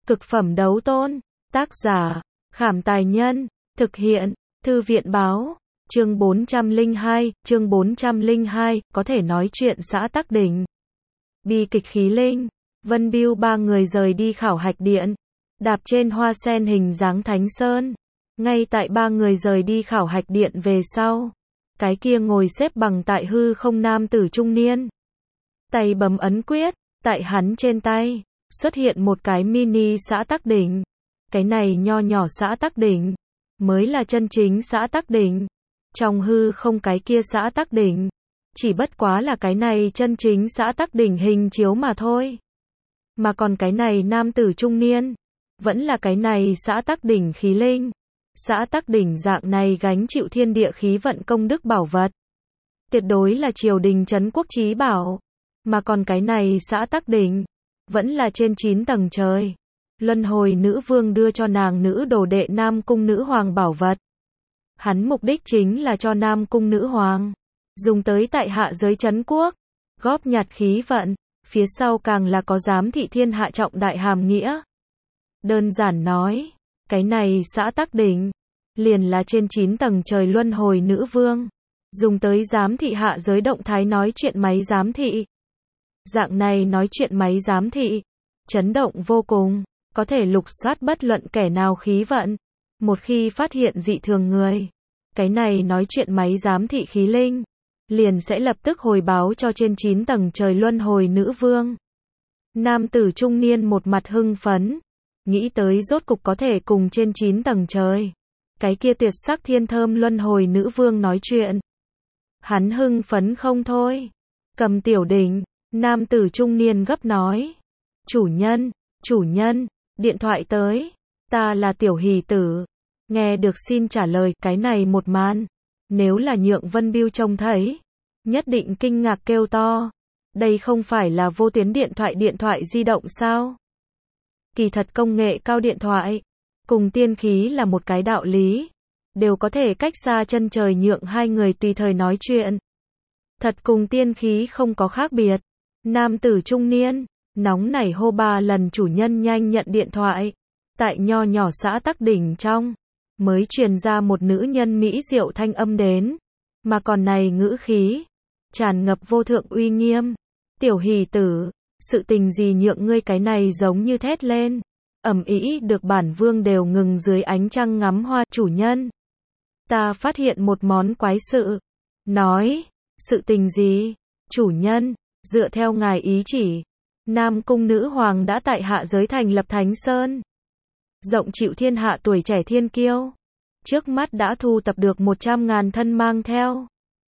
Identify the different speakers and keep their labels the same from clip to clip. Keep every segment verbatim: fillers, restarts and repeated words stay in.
Speaker 1: Cực phẩm đấu tôn. Tác giả, Khảm Tài Nhân. Thực hiện, Thư viện Báo. Chương bốn trăm lẻ hai, chương bốn trăm lẻ hai, có thể nói chuyện xã Tắc Đỉnh. Bi kịch khí linh. Vân Bưu ba người rời đi khảo hạch điện. Đạp trên hoa sen hình dáng thánh sơn. Ngay tại ba người rời đi khảo hạch điện về sau. Cái kia ngồi xếp bằng tại hư không nam tử trung niên. Tay bấm ấn quyết, tại hắn trên tay, xuất hiện một cái mini xã Tắc Đỉnh. Cái này nho nhỏ xã Tắc Đỉnh, mới là chân chính xã Tắc Đỉnh. Trong hư không cái kia xã Tắc Đỉnh, chỉ bất quá là cái này chân chính xã Tắc Đỉnh hình chiếu mà thôi. Mà còn cái này nam tử trung niên, vẫn là cái này xã Tắc Đỉnh khí linh. Xã Tắc Đỉnh dạng này gánh chịu thiên địa khí vận công đức bảo vật. Tuyệt đối là triều đình trấn quốc chí bảo. Mà còn cái này xã Tắc Đỉnh, vẫn là trên chín tầng trời. Luân hồi nữ vương đưa cho nàng nữ đồ đệ Nam Cung Nữ Hoàng bảo vật. Hắn mục đích chính là cho Nam Cung Nữ Hoàng dùng tới tại hạ giới trấn quốc, góp nhặt khí vận, phía sau càng là có giám thị thiên hạ trọng đại hàm nghĩa. Đơn giản nói, cái này xã Tắc Đỉnh, liền là trên chín tầng trời luân hồi nữ vương, dùng tới giám thị hạ giới động thái nói chuyện máy giám thị. Dạng này nói chuyện máy giám thị, chấn động vô cùng, có thể lục soát bất luận kẻ nào khí vận. Một khi phát hiện dị thường người, cái này nói chuyện máy giám thị khí linh, liền sẽ lập tức hồi báo cho trên chín tầng trời luân hồi nữ vương. Nam tử trung niên một mặt hưng phấn, nghĩ tới rốt cục có thể cùng trên chín tầng trời, cái kia tuyệt sắc thiên thơm luân hồi nữ vương nói chuyện. Hắn hưng phấn không thôi. Cầm tiểu đỉnh, nam tử trung niên gấp nói. Chủ nhân, chủ nhân, điện thoại tới. Ta là tiểu hỷ tử. Nghe được xin trả lời cái này một màn. Nếu là nhượng Vân Bưu trông thấy, nhất định kinh ngạc kêu to. Đây không phải là vô tuyến điện thoại điện thoại di động sao? Kỳ thật công nghệ cao điện thoại, cùng tiên khí là một cái đạo lý. Đều có thể cách xa chân trời nhượng hai người tùy thời nói chuyện. Thật cùng tiên khí không có khác biệt. Nam tử trung niên, nóng nảy hô ba lần chủ nhân nhanh nhận điện thoại. Tại nho nhỏ xã Tắc Đỉnh trong, mới truyền ra một nữ nhân mỹ diệu thanh âm đến. Mà còn này ngữ khí, tràn ngập vô thượng uy nghiêm. Tiểu hỷ tử, sự tình gì nhượng ngươi cái này giống như thét lên. Ầm ĩ được bản vương đều ngừng dưới ánh trăng ngắm hoa. Chủ nhân, ta phát hiện một món quái sự. Nói, sự tình gì? Chủ nhân, dựa theo ngài ý chỉ, Nam Cung Nữ Hoàng đã tại hạ giới thành lập Thánh Sơn. Rộng chịu thiên hạ tuổi trẻ thiên kiêu. Trước mắt đã thu tập được một trăm ngàn thân mang theo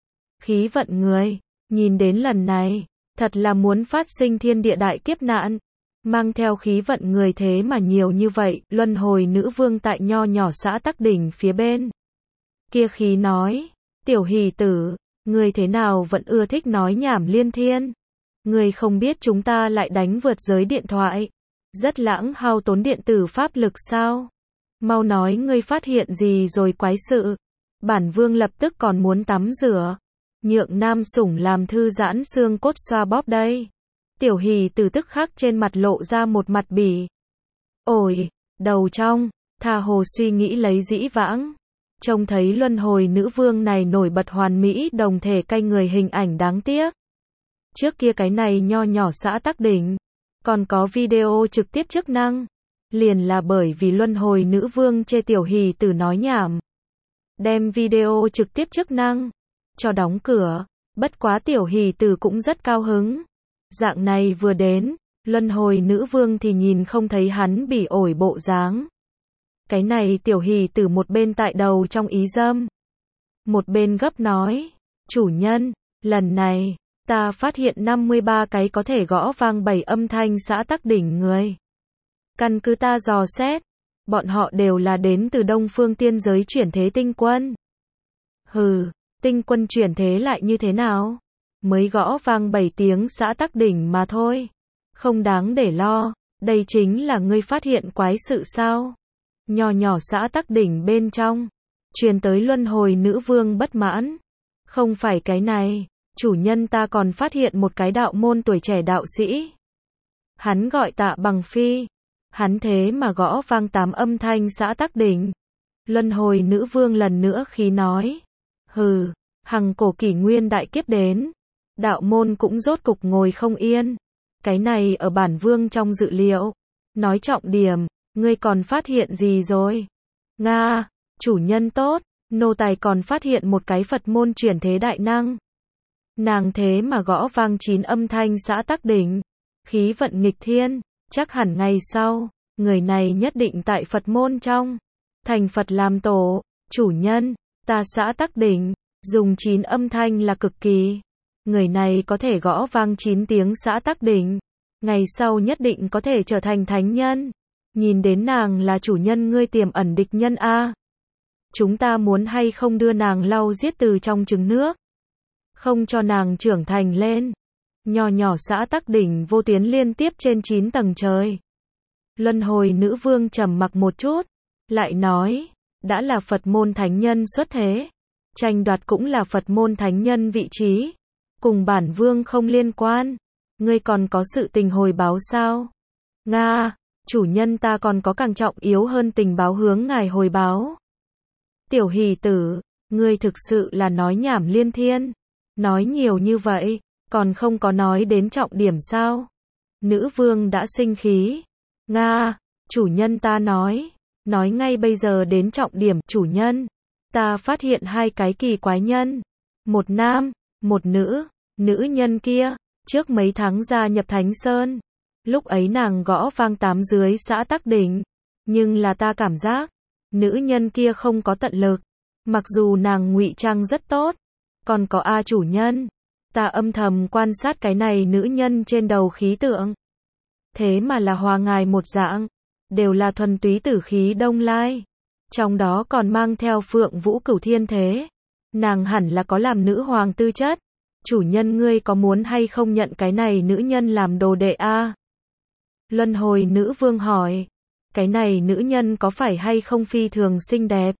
Speaker 1: khí vận người. Nhìn đến lần này, thật là muốn phát sinh thiên địa đại kiếp nạn. Mang theo khí vận người thế mà nhiều như vậy. Luân hồi nữ vương tại nho nhỏ xã Tắc Đỉnh phía bên kia khí nói. Tiểu hỷ tử, người thế nào vẫn ưa thích nói nhảm liên thiên. Người không biết chúng ta lại đánh vượt giới điện thoại. Rất lãng hao tốn điện tử pháp lực sao? Mau nói ngươi phát hiện gì rồi quái sự. Bản vương lập tức còn muốn tắm rửa. Nhượng nam sủng làm thư giãn xương cốt xoa bóp đây. Tiểu hỷ tử tức khắc trên mặt lộ ra một mặt bỉ. Ôi, đầu trong, tha hồ suy nghĩ lấy dĩ vãng. Trông thấy luân hồi nữ vương này nổi bật hoàn mỹ đồng thể cay người hình ảnh đáng tiếc. Trước kia cái này nho nhỏ xã Tắc Đỉnh, còn có video trực tiếp chức năng. Liền là bởi vì luân hồi nữ vương chê tiểu hỷ tử nói nhảm. Đem video trực tiếp chức năng cho đóng cửa. Bất quá tiểu hỷ tử cũng rất cao hứng. Dạng này vừa đến, luân hồi nữ vương thì nhìn không thấy hắn bỉ ổi bộ dáng. Cái này tiểu hỷ tử một bên tại đầu trong ý dâm, một bên gấp nói. Chủ nhân, lần này, ta phát hiện năm mươi ba cái có thể gõ vang bảy âm thanh xã Tắc Đỉnh người. Căn cứ ta dò xét, bọn họ đều là đến từ Đông Phương tiên giới chuyển thế tinh quân. Hừ, tinh quân chuyển thế lại như thế nào? Mới gõ vang bảy tiếng xã Tắc Đỉnh mà thôi. Không đáng để lo, đây chính là ngươi phát hiện quái sự sao? Nho nhỏ xã Tắc Đỉnh bên trong, truyền tới luân hồi nữ vương bất mãn. Không phải cái này, chủ nhân ta còn phát hiện một cái đạo môn tuổi trẻ đạo sĩ. Hắn gọi Tạ Bằng Phi, Hắn thế mà gõ vang tám âm thanh xã tắc đỉnh. Luân hồi nữ vương lần nữa khí nói. Hừ, hằng cổ kỷ nguyên đại kiếp đến. Đạo môn cũng rốt cục ngồi không yên. Cái này ở bản vương trong dự liệu. Nói trọng điểm, ngươi còn phát hiện gì rồi? Nga, chủ nhân tốt, nô tài còn phát hiện một cái Phật môn chuyển thế đại năng. Nàng thế mà gõ vang chín âm thanh xã tắc đỉnh. Khí vận nghịch thiên, chắc hẳn ngày sau, người này nhất định tại Phật môn trong. Thành Phật làm tổ, chủ nhân, ta xã tắc đỉnh, dùng chín âm thanh là cực kỳ. Người này có thể gõ vang chín tiếng xã tắc đỉnh. Ngày sau nhất định có thể trở thành thánh nhân. Nhìn đến nàng là chủ nhân ngươi tiềm ẩn địch nhân a. Chúng ta muốn hay không đưa nàng lau giết từ trong trứng nước. Không cho nàng trưởng thành lên. Nho nhỏ xã tắc đỉnh vô tiến liên tiếp trên chín tầng trời. Luân hồi nữ vương trầm mặc một chút. Lại nói, đã là Phật môn thánh nhân xuất thế. Tranh đoạt cũng là Phật môn thánh nhân vị trí. Cùng bản vương không liên quan. Ngươi còn có sự tình hồi báo sao? Nga, chủ nhân ta còn có càng trọng yếu hơn tình báo hướng ngài hồi báo. Tiểu hỷ tử, ngươi thực sự là nói nhảm liên thiên. Nói nhiều như vậy, còn không có nói đến trọng điểm sao? Nữ vương đã sinh khí. Nga, chủ nhân ta nói. Nói ngay bây giờ đến trọng điểm, chủ nhân. Ta phát hiện hai cái kỳ quái nhân. Một nam, một nữ. Nữ nhân kia, trước mấy tháng gia nhập Thánh Sơn. Lúc ấy nàng gõ vang tám dưới xã tắc đỉnh. Nhưng là ta cảm giác, nữ nhân kia không có tận lực. Mặc dù nàng ngụy trang rất tốt. Còn có A chủ nhân. Ta âm thầm quan sát cái này nữ nhân trên đầu khí tượng. Thế mà là hòa ngài một dạng. Đều là thuần túy tử khí đông lai. Trong đó còn mang theo phượng vũ cửu thiên thế. Nàng hẳn là có làm nữ hoàng tư chất. Chủ nhân ngươi có muốn hay không nhận cái này nữ nhân làm đồ đệ a? Luân hồi nữ vương hỏi. Cái này nữ nhân có phải hay không phi thường xinh đẹp?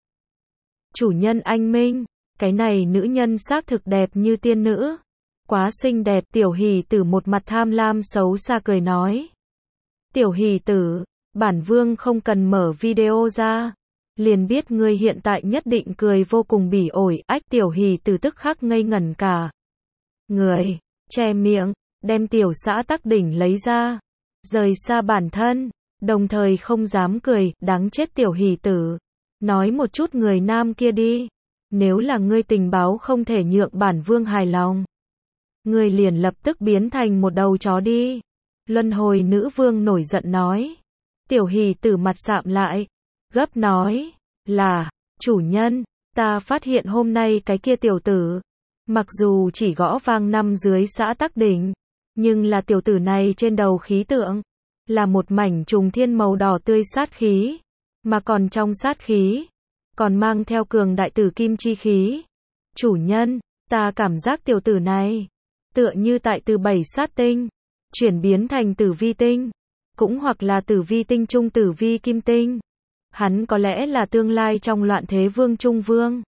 Speaker 1: Chủ nhân anh minh. Cái này nữ nhân xác thực đẹp như tiên nữ. Quá xinh đẹp. Tiểu hỷ tử một mặt tham lam xấu xa cười nói. Tiểu hỷ tử, bản vương không cần mở video ra. Liền biết ngươi hiện tại nhất định cười vô cùng bỉ ổi. Ách tiểu hỷ tử tức khắc ngây ngẩn cả. Người, che miệng, đem tiểu xã tắc đỉnh lấy ra. Rời xa bản thân, đồng thời không dám cười, đáng chết tiểu hỷ tử. Nói một chút người nam kia đi. Nếu là ngươi tình báo không thể nhượng bản vương hài lòng. Ngươi liền lập tức biến thành một đầu chó đi. Luân hồi nữ vương nổi giận nói. Tiểu hỷ tử mặt sạm lại. Gấp nói. Là, chủ nhân, ta phát hiện hôm nay cái kia tiểu tử. Mặc dù chỉ gõ vang năm dưới xã tắc đỉnh. Nhưng là tiểu tử này trên đầu khí tượng. Là một mảnh trùng thiên màu đỏ tươi sát khí. Mà còn trong sát khí. Còn mang theo cường đại tử kim chi khí. Chủ nhân, ta cảm giác tiểu tử này. Tựa như tại từ bảy sát tinh. Chuyển biến thành tử vi tinh. Cũng hoặc là tử vi tinh trung tử vi kim tinh. Hắn có lẽ là tương lai trong loạn thế vương trung vương.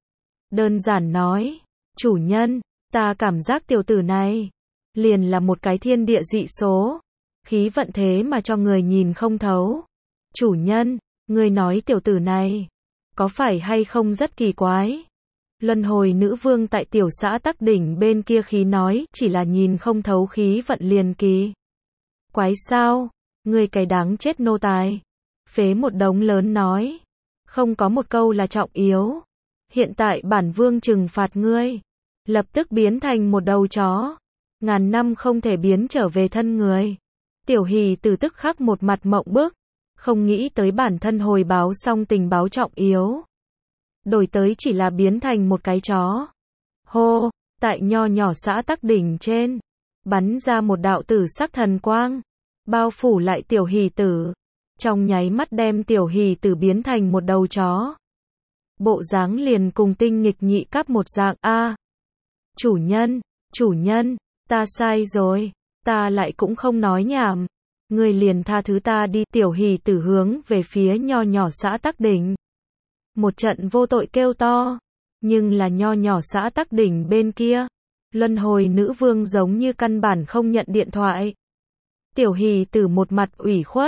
Speaker 1: Đơn giản nói. Chủ nhân, ta cảm giác tiểu tử này. Liền là một cái thiên địa dị số. Khí vận thế mà cho người nhìn không thấu. Chủ nhân, người nói tiểu tử này. Có phải hay không rất kỳ quái? Luân hồi nữ vương tại tiểu xã tắc đỉnh bên kia khí nói. Chỉ là nhìn không thấu khí vận liền kỳ quái sao? Người cái đáng chết nô tài. Phế một đống lớn nói. Không có một câu là trọng yếu. Hiện tại bản vương trừng phạt ngươi. Lập tức biến thành một đầu chó. Ngàn năm không thể biến trở về thân người. Tiểu hỷ tử tức khắc một mặt mộng bức. Không nghĩ tới bản thân hồi báo xong tình báo trọng yếu. Đổi tới chỉ là biến thành một cái chó. Hô, tại nho nhỏ xã tắc đỉnh trên. Bắn ra một đạo tử sắc thần quang. Bao phủ lại tiểu hỷ tử. Trong nháy mắt đem tiểu hỷ tử biến thành một đầu chó. Bộ dáng liền cùng tinh nghịch nhị cấp một dạng a. Chủ nhân, chủ nhân, ta sai rồi. Ta lại cũng không nói nhảm. Ngươi liền tha thứ ta đi. Tiểu hỷ tử hướng về phía nho nhỏ xã tắc đỉnh. Một trận vô tội kêu to. Nhưng là nho nhỏ xã tắc đỉnh bên kia. Luân hồi nữ vương giống như căn bản không nhận điện thoại. Tiểu hỷ tử một mặt ủy khuất.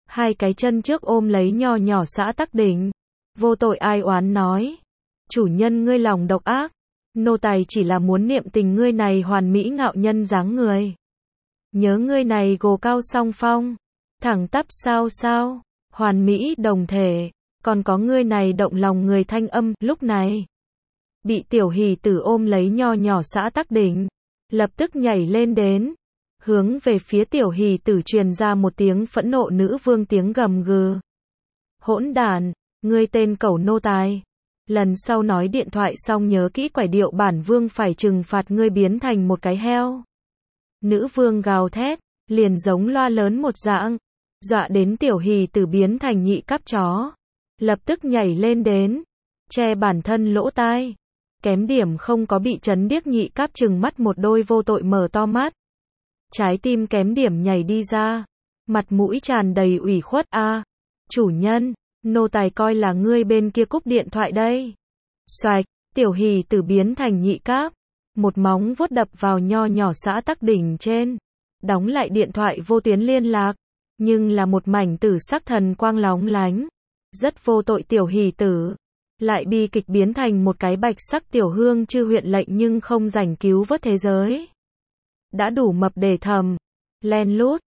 Speaker 1: hai cái chân trước ôm lấy nho nhỏ Xã Tắc Đỉnh. Vô tội ai oán nói, chủ nhân ngươi lòng độc ác, nô tài chỉ là muốn niệm tình ngươi này hoàn mỹ ngạo nhân dáng người. Nhớ ngươi này gồ cao song phong, thẳng tắp sao sao, hoàn mỹ đồng thể, còn có ngươi này động lòng người thanh âm. Lúc này, bị Tiểu Hỷ Tử ôm lấy nho nhỏ Xã Tắc Đỉnh, lập tức nhảy lên đến, hướng về phía Tiểu Hỷ Tử truyền ra một tiếng phẫn nộ nữ vương tiếng gầm gừ. Hỗn đản, ngươi tên cẩu nô tài, lần sau nói điện thoại xong nhớ kỹ quải điệu, bản vương phải trừng phạt ngươi biến thành một cái heo. Nữ vương gào thét, liền giống loa lớn một dạng, dọa đến Tiểu Hỷ Tử biến thành nhị cáp chó, lập tức nhảy lên đến, che bản thân lỗ tai, kém điểm không có bị chấn điếc. Nhị cáp trừng mắt một đôi vô tội mở to mắt, trái tim kém điểm nhảy đi ra, mặt mũi tràn đầy ủy khuất. A, chủ nhân, nô tài coi là ngươi bên kia cúp điện thoại đây. Xoạch, Tiểu Hỷ Tử biến thành nhị cáp, một móng vuốt đập vào nho nhỏ Xã Tắc Đỉnh trên, đóng lại điện thoại vô tuyến liên lạc, nhưng là một mảnh tử sắc thần quang lóng lánh. Rất vô tội Tiểu Hỷ Tử, lại bi kịch biến thành một cái bạch sắc tiểu hương chư huyện lệnh nhưng không rảnh cứu vớt thế giới. Đã đủ mập để thầm, len lút,